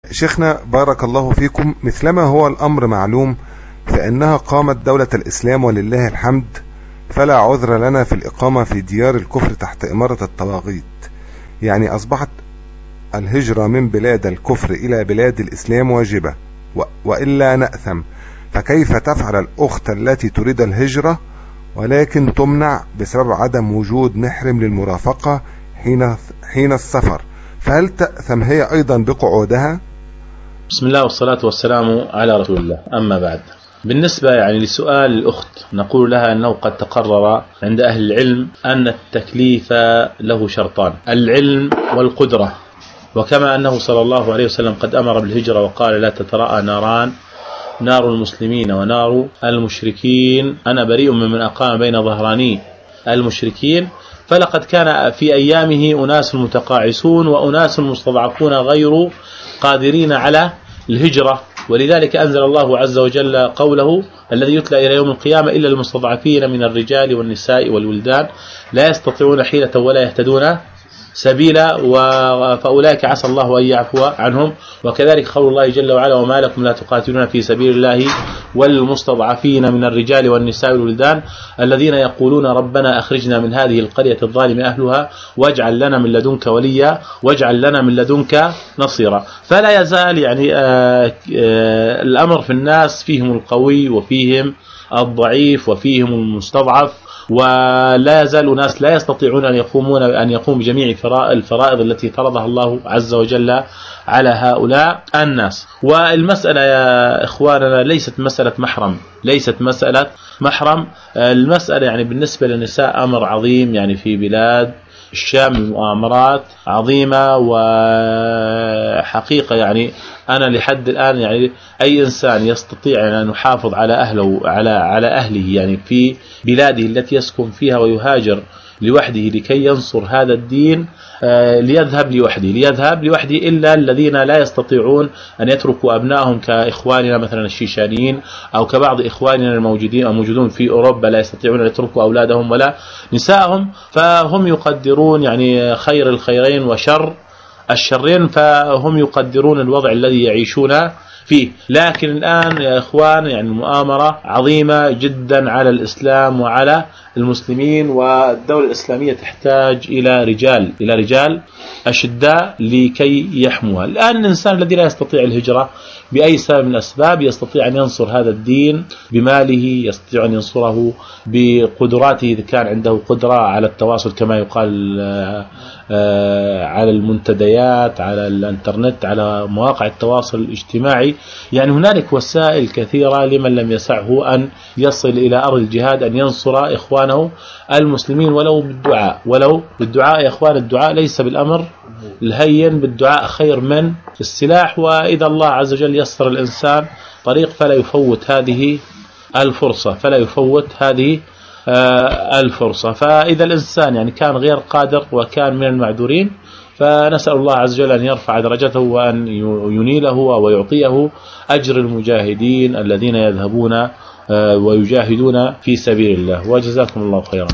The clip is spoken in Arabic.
شيخنا بارك الله فيكم، مثلما هو الأمر معلوم فإنها قامت دولة الإسلام ولله الحمد، فلا عذر لنا في الإقامة في ديار الكفر تحت إمارة الطواغيت، يعني أصبحت الهجرة من بلاد الكفر إلى بلاد الإسلام واجبة وإلا نأثم. فكيف تفعل الأخت التي تريد الهجرة ولكن تمنع بسبب عدم وجود محرم للمرافقة حين السفر؟ فهل تأثم هي أيضا بقعودها؟ بسم الله والصلاة والسلام على رسول الله. أما بعد، بالنسبة لسؤال الأخت، نقول لها أنه قد تقرر عند أهل العلم أن التكليف له شرطان: العلم والقدرة. وكما أنه صلى الله عليه وسلم قد أمر بالهجرة وقال: لا تتراءى ناران، نار المسلمين ونار المشركين، أنا بريء ممن أقام بين ظهراني المشركين. فلقد كان في أيامه أناس متقاعسون وأناس مستضعفون غير قادرين على الهجرة، ولذلك أنزل الله عز وجل قوله: الذي يتلى إلى يوم القيامة إلا المستضعفين من الرجال والنساء والولدان لا يستطيعون حيلة ولا يهتدون سبيلا، فأولئك عسى الله أن يعفو عنهم. وكذلك قول الله جل وعلا: وما لكم لا تقاتلون في سبيل الله والمستضعفين من الرجال والنساء والولدان الذين يقولون ربنا أخرجنا من هذه القرية الظالم أهلها واجعل لنا من لدنك وليا واجعل لنا من لدنك نصيرا. فلا يزال الأمر في الناس، فيهم القوي وفيهم الضعيف وفيهم المستضعف، ولا يزال ناس لا يستطيعون أن يقوموا بجميع الفرائض التي فرضها الله عز وجل على هؤلاء الناس. والمسألة يا إخواننا ليست مسألة محرم. المسألة بالنسبة للنساء أمر عظيم، في بلاد الشام المؤامرات عظيمة، وحقيقة أنا لحد الآن أي إنسان يستطيع أن يحافظ على أهله على أهله في بلاده التي يسكن فيها ويهاجر لوحده لكي ينصر هذا الدين، ليذهب لوحده، إلا الذين لا يستطيعون أن يتركوا أبنائهم كإخواننا مثلا الشيشانيين، أو كبعض إخواننا الموجودون في أوروبا لا يستطيعون أن يتركوا أولادهم ولا نساءهم، فهم يقدرون خير الخيرين وشر الشرين، فهم يقدرون الوضع الذي يعيشون فيه. لكن الآن يا إخوان المؤامرة عظيمة جدا على الإسلام وعلى المسلمين، والدولة الإسلامية تحتاج إلى رجال أشداء لكي يحموها. الآن الإنسان الذي لا يستطيع الهجرة بأي سبب من الأسباب يستطيع أن ينصر هذا الدين بماله، يستطيع أن ينصره بقدراته إذا كان عنده قدرة على التواصل كما يقال على المنتديات، على الانترنت، على مواقع التواصل الاجتماعي. هنالك وسائل كثيرة لمن لم يسعه أن يصل إلى أرض الجهاد أن ينصر إخوانه المسلمين ولو بالدعاء. يا إخوان، الدعاء ليس بالأمر الهين، بالدعاء خير من السلاح. وإذا الله عز وجل يسر الإنسان طريق فلا يفوت هذه الفرصة. فإذا الإنسان كان غير قادر وكان من المعذورين، فنسأل الله عز وجل أن يرفع درجته وأن ينيله ويعطيه أجر المجاهدين الذين يذهبون ويجاهدون في سبيل الله. وجزاكم الله خيرا.